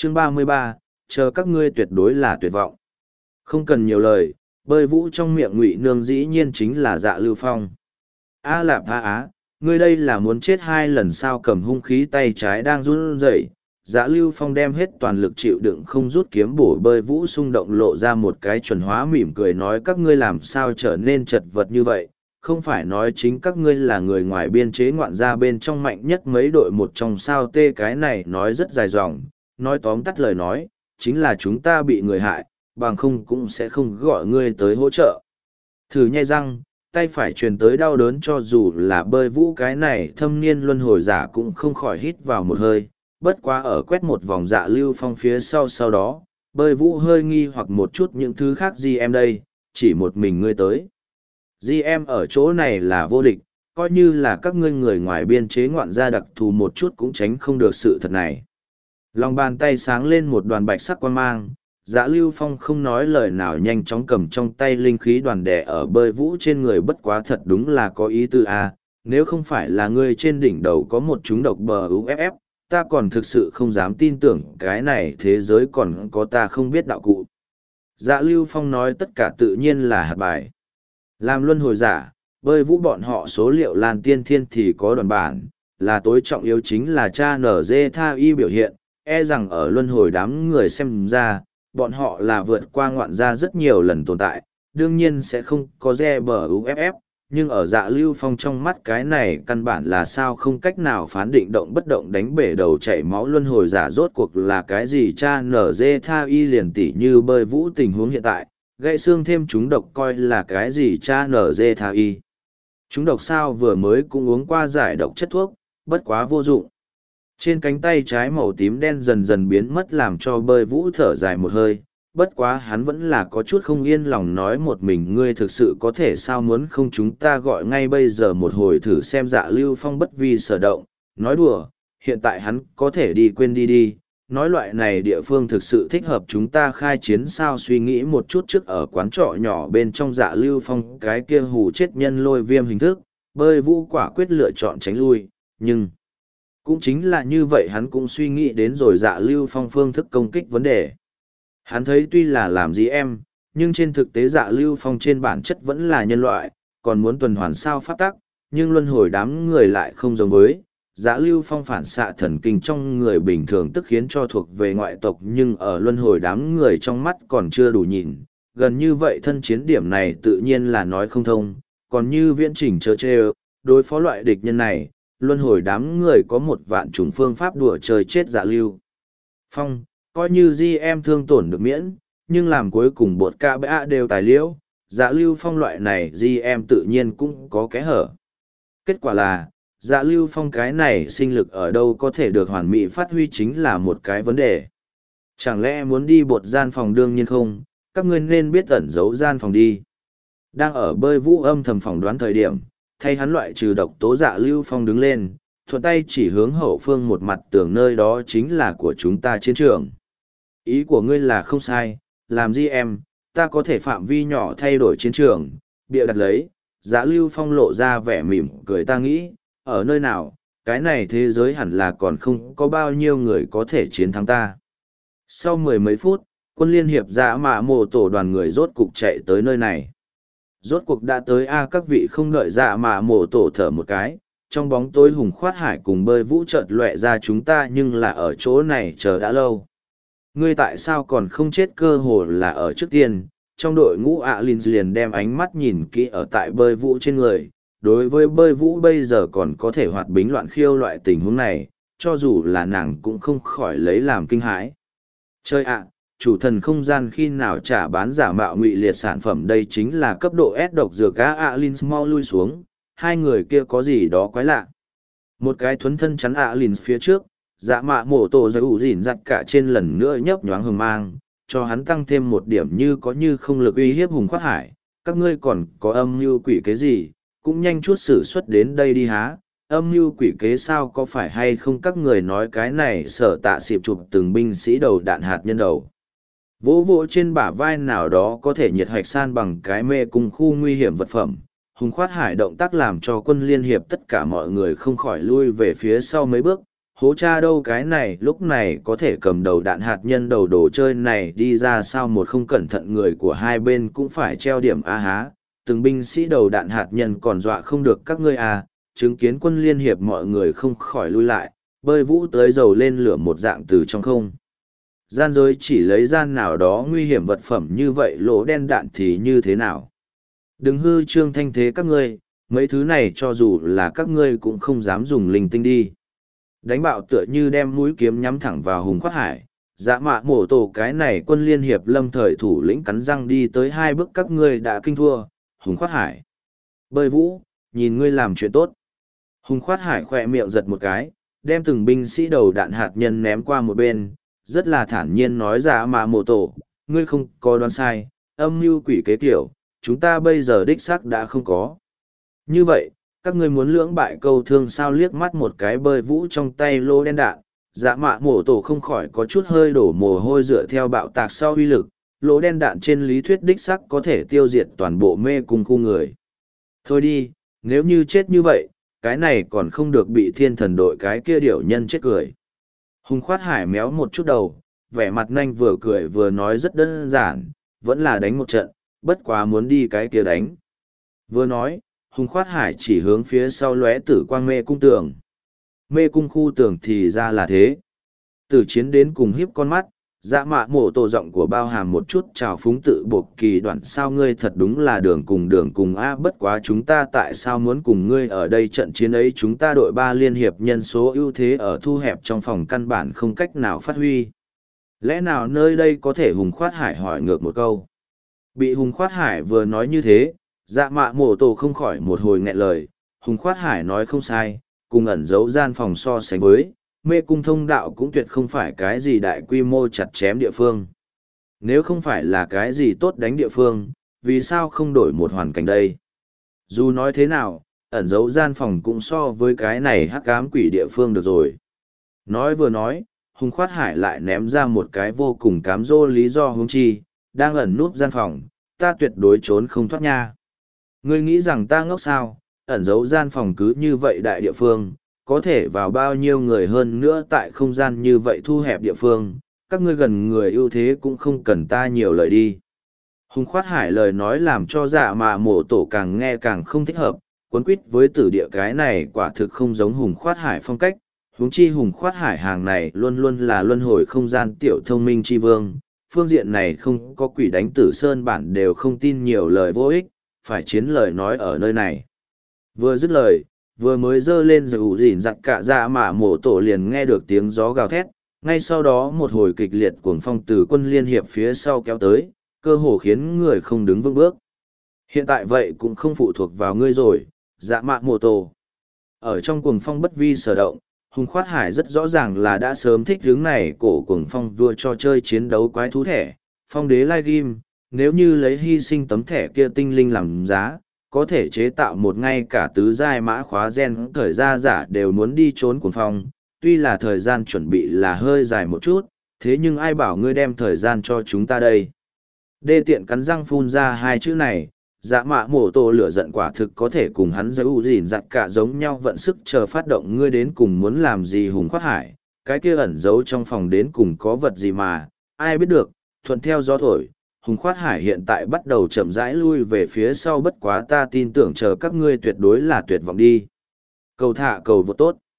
Chương 33, chờ các ngươi tuyệt đối là tuyệt vọng. Không cần nhiều lời, bơi vũ trong miệng Ngụy Nương dĩ nhiên chính là Dạ Lưu Phong. A Lạp A Á, ngươi đây là muốn chết 2 lần sao? Cầm hung khí tay trái đang run rẩy. Dạ Lưu Phong đem hết toàn lực chịu đựng không rút kiếm bổ bơi vũ xung động lộ ra một cái chuẩn hóa mỉm cười nói các ngươi làm sao trở nên chật vật như vậy, không phải nói chính các ngươi là người ngoài biên chế ngoạn gia bên trong mạnh nhất mấy đội một trong sao tê. Cái này nói rất dài dòng, nói tóm tắt lời nói, chính là chúng ta bị người hại, bằng không cũng sẽ không gọi ngươi tới hỗ trợ. Thử nhai răng, tay phải truyền tới đau đớn cho dù là bơi vũ cái này thâm niên luân hồi giả cũng không khỏi hít vào một hơi, bất quá ở quét một vòng Dạ Lưu Phong phía sau đó, bơi vũ hơi nghi hoặc một chút những thứ khác gì em đây, chỉ một mình ngươi tới. GM ở chỗ này là vô địch, coi như là các ngươi người ngoài biên chế ngoạn gia đặc thù một chút cũng tránh không được sự thật này. Lòng bàn tay sáng lên một đoàn bạch sắc quang mang, Dạ Lưu Phong không nói lời nào nhanh chóng cầm trong tay linh khí đoàn đè ở bơi vũ trên người. Bất quá thật đúng là có ý tư a, nếu không phải là ngươi trên đỉnh đầu có một chúng độc bờ UFF, ta còn thực sự không dám tin tưởng cái này thế giới còn có ta không biết đạo cụ. Dạ Lưu Phong nói tất cả tự nhiên là hạt bài. Làm luân hồi giả, bơi vũ bọn họ số liệu lan tiên thiên thì có đoàn bản, là tối trọng yếu chính là cha nở dê tha y biểu hiện, e rằng ở luân hồi đám người xem ra, bọn họ là vượt qua ngoạn gia rất nhiều lần tồn tại, đương nhiên sẽ không có re bờ UFF, nhưng ở Dạ Lưu Phong trong mắt cái này căn bản là sao không cách nào phán định động bất động đánh bể đầu chảy máu luân hồi giả rốt cuộc là cái gì. Cha nở dê tha y liền tỉ như bơi vũ tình huống hiện tại, gãy xương thêm chúng độc coi là cái gì. Cha nở dê tha y chúng độc sao vừa mới cũng uống qua giải độc chất thuốc, bất quá vô dụng. Trên cánh tay trái màu tím đen dần dần biến mất làm cho bơi vũ thở dài một hơi, bất quá hắn vẫn là có chút không yên lòng nói một mình ngươi thực sự có thể sao muốn không chúng ta gọi ngay bây giờ một hồi thử xem. Dạ Lưu Phong bất vi sở động, nói đùa, hiện tại hắn có thể đi quên đi, nói loại này địa phương thực sự thích hợp chúng ta khai chiến sao. Suy nghĩ một chút trước ở quán trọ nhỏ bên trong Dạ Lưu Phong cái kia hù chết nhân lôi viêm hình thức, bơi vũ quả quyết lựa chọn tránh lui, nhưng cũng chính là như vậy hắn cũng suy nghĩ đến rồi Dạ Lưu Phong phương thức công kích vấn đề. Hắn thấy tuy là làm gì em, nhưng trên thực tế Dạ Lưu Phong trên bản chất vẫn là nhân loại, còn muốn tuần hoàn sao pháp tắc, nhưng luân hồi đám người lại không giống với. Dạ Lưu Phong phản xạ thần kinh trong người bình thường tức khiến cho thuộc về ngoại tộc, nhưng ở luân hồi đám người trong mắt còn chưa đủ nhìn, gần như vậy thân chiến điểm này tự nhiên là nói không thông, còn như viễn chỉnh chớ chê đối phó loại địch nhân này, luân hồi đám người có 1.000 chủng phương pháp đùa chơi chết Dạ Lưu Phong, coi như GM thương tổn được miễn, nhưng làm cuối cùng bột ca bã đều tài liễu, Dạ Lưu Phong loại này GM tự nhiên cũng có kẽ hở. Kết quả là, Dạ Lưu Phong cái này sinh lực ở đâu có thể được hoàn mỹ phát huy chính là một cái vấn đề. Chẳng lẽ muốn đi bột gian phòng? Đương nhiên không, các ngươi nên biết ẩn giấu gian phòng đi. Đang ở bơi vũ âm thầm phỏng đoán thời điểm, thay hắn loại trừ độc tố Dạ Lưu Phong đứng lên, thuận tay chỉ hướng hậu phương một mặt tường nơi đó chính là của chúng ta chiến trường. Ý của ngươi là không sai, làm gì em, ta có thể phạm vi nhỏ thay đổi chiến trường, bịa đặt lấy. Dạ Lưu Phong lộ ra vẻ mỉm cười, ta nghĩ, ở nơi nào, cái này thế giới hẳn là còn không có bao nhiêu người có thể chiến thắng ta. Sau 10 mấy phút, quân liên hiệp Dạ Mạ Mộ Tổ đoàn người rốt cục chạy tới nơi này. Rốt cuộc đã tới các vị không đợi Dạ Mạ Mộ Tổ thở một cái, trong bóng tối Hùng Khoát Hải cùng bơi vũ chợt lóe ra chúng ta nhưng là ở chỗ này chờ đã lâu. Ngươi tại sao còn không chết? Cơ hồ là ở trước tiên, trong đội ngũ Linh liền đem ánh mắt nhìn kỹ ở tại bơi vũ trên người. Đối với bơi vũ bây giờ còn có thể hoạt bính loạn khiêu loại tình huống này, cho dù là nàng cũng không khỏi lấy làm kinh hãi. Chơi ạ, chủ thần không gian khi nào trả bán giả mạo ngụy liệt sản phẩm? Đây chính là cấp độ S độc dược Linh mau lui xuống, hai người kia có gì đó quái lạ. Một cái thuấn thân chắn Linh phía trước, Dạ Mạ Mộ Tổ giải ủ dỉn giặt cả trên lần nữa nhấp nhoáng hừng mang, cho hắn tăng thêm một điểm như có như không lực uy hiếp Hùng Khoát Hải. Các ngươi còn có âm mưu quỷ kế gì, cũng nhanh chút xử xuất đến đây đi há. Âm mưu quỷ kế sao? Có phải hay không các người nói cái này Sở Tạ xịp chụp từng binh sĩ đầu đạn hạt nhân đầu, vỗ vỗ trên bả vai nào đó có thể nhiệt hạch san bằng cái mê cung khu nguy hiểm vật phẩm. Hùng Khoát Hải động tác làm cho quân liên hiệp tất cả mọi người không khỏi lui về phía sau mấy bước, hố cha đâu cái này lúc này có thể cầm đầu đạn hạt nhân đầu đồ chơi này đi ra sao một không cẩn thận người của hai bên cũng phải treo điểm a há, từng binh sĩ đầu đạn hạt nhân còn dọa không được các ngươi à, chứng kiến quân liên hiệp mọi người không khỏi lui lại, bơi vũ tới dầu lên lửa một dạng từ trong không. Gian giới chỉ lấy gian nào đó nguy hiểm vật phẩm như vậy lỗ đen đạn thì như thế nào? Đừng hư trương thanh thế các ngươi, mấy thứ này cho dù là các ngươi cũng không dám dùng linh tinh đi. Đánh bạo tựa như đem mũi kiếm nhắm thẳng vào Hùng Khoát Hải, dạ mạ mổ tổ cái này quân liên hiệp lâm thời thủ lĩnh cắn răng đi tới hai bước các ngươi đã kinh thua, Hùng Khoát Hải. Bơi vũ, nhìn ngươi làm chuyện tốt. Hùng Khoát Hải khỏe miệng giật một cái, đem từng binh sĩ đầu đạn hạt nhân ném qua một bên, rất là thản nhiên nói dạ mạ mổ tổ, ngươi không có đoán sai, âm mưu quỷ kế kiểu, chúng ta bây giờ đích xác đã không có. Như vậy, các ngươi muốn lưỡng bại câu thương sao liếc mắt một cái bơi vũ trong tay lô đen đạn, dạ mạ mổ tổ không khỏi có chút hơi đổ mồ hôi dựa theo bạo tạc sau uy lực, lỗ đen đạn trên lý thuyết đích sắc có thể tiêu diệt toàn bộ mê cung khu người. Thôi đi, nếu như chết như vậy, cái này còn không được bị thiên thần đội cái kia điểu nhân chết cười. Hùng Khoát Hải méo một chút đầu, vẻ mặt nhanh vừa cười vừa nói rất đơn giản, vẫn là đánh một trận, bất quá muốn đi cái kia đánh. Vừa nói, Hùng Khoát Hải chỉ hướng phía sau lóe tử quang mê cung tường. Mê cung khu tường thì ra là thế. Từ chiến đến cùng hiếp con mắt, dạ mạ mổ tổ giọng của bao hàm một chút trào phúng tự buộc kỳ đoạn sao ngươi thật đúng là đường cùng a bất quá chúng ta tại sao muốn cùng ngươi ở đây trận chiến ấy chúng ta đội ba liên hiệp nhân số ưu thế ở thu hẹp trong phòng căn bản không cách nào phát huy. Lẽ nào nơi đây có thể Hùng Khoát Hải hỏi ngược một câu. Bị Hùng Khoát Hải vừa nói như thế, dạ mạ mổ tổ không khỏi một hồi nghẹn lời, Hùng Khoát Hải nói không sai, cùng ẩn giấu gian phòng so sánh với, mê cung thông đạo cũng tuyệt không phải cái gì đại quy mô chặt chém địa phương. Nếu không phải là cái gì tốt đánh địa phương, vì sao không đổi một hoàn cảnh đây? Dù nói thế nào, ẩn giấu gian phòng cũng so với cái này hắc ám quỷ địa phương được rồi. Nói vừa nói, Hùng Khoát Hải lại ném ra một cái vô cùng cám dỗ lý do hướng chi, đang ẩn núp gian phòng, ta tuyệt đối trốn không thoát nha. Ngươi nghĩ rằng ta ngốc sao, ẩn giấu gian phòng cứ như vậy đại địa phương, có thể vào bao nhiêu người hơn nữa tại không gian như vậy thu hẹp địa phương, các ngươi gần người ưu thế cũng không cần ta nhiều lời đi. Hùng Khoát Hải lời nói làm cho dạ mạ mổ tổ càng nghe càng không thích hợp, cuốn quýt với tử địa cái này quả thực không giống Hùng Khoát Hải phong cách, huống chi Hùng Khoát Hải hàng này luôn luôn là luân hồi không gian tiểu thông minh chi vương, phương diện này không có quỷ đánh tử sơn bản đều không tin nhiều lời vô ích, phải chiến lời nói ở nơi này. Vừa dứt lời, vừa mới dơ lên rồi ủ dỉn giặc cả dạ mạ mổ tổ liền nghe được tiếng gió gào thét, ngay sau đó một hồi kịch liệt cuồng phong từ quân liên hiệp phía sau kéo tới, cơ hồ khiến người không đứng vững bước. Hiện tại vậy cũng không phụ thuộc vào ngươi rồi, dạ mạ mổ tổ. Ở trong cuồng phong bất vi sở động, Hùng Khoát Hải rất rõ ràng là đã sớm thích hướng này cổ cuồng phong vua cho chơi chiến đấu quái thú thẻ, phong đế lai ghim, nếu như lấy hy sinh tấm thẻ kia tinh linh làm giá, có thể chế tạo một ngay cả tứ giai mã khóa gen thời gia giả đều muốn đi trốn cuồng phong, tuy là thời gian chuẩn bị là hơi dài một chút, thế nhưng ai bảo ngươi đem thời gian cho chúng ta đây. Đê tiện cắn răng phun ra hai chữ này, dạ mạ mổ tổ lửa giận quả thực có thể cùng hắn giữ gìn giặt cả giống nhau vận sức chờ phát động ngươi đến cùng muốn làm gì Hùng Khoát Hải, cái kia ẩn giấu trong phòng đến cùng có vật gì mà, ai biết được, thuận theo gió thổi. Hùng Khoát Hải hiện tại bắt đầu chậm rãi lui về phía sau bất quá ta tin tưởng chờ các ngươi tuyệt đối là tuyệt vọng đi. Cầu thả cầu vô tốt.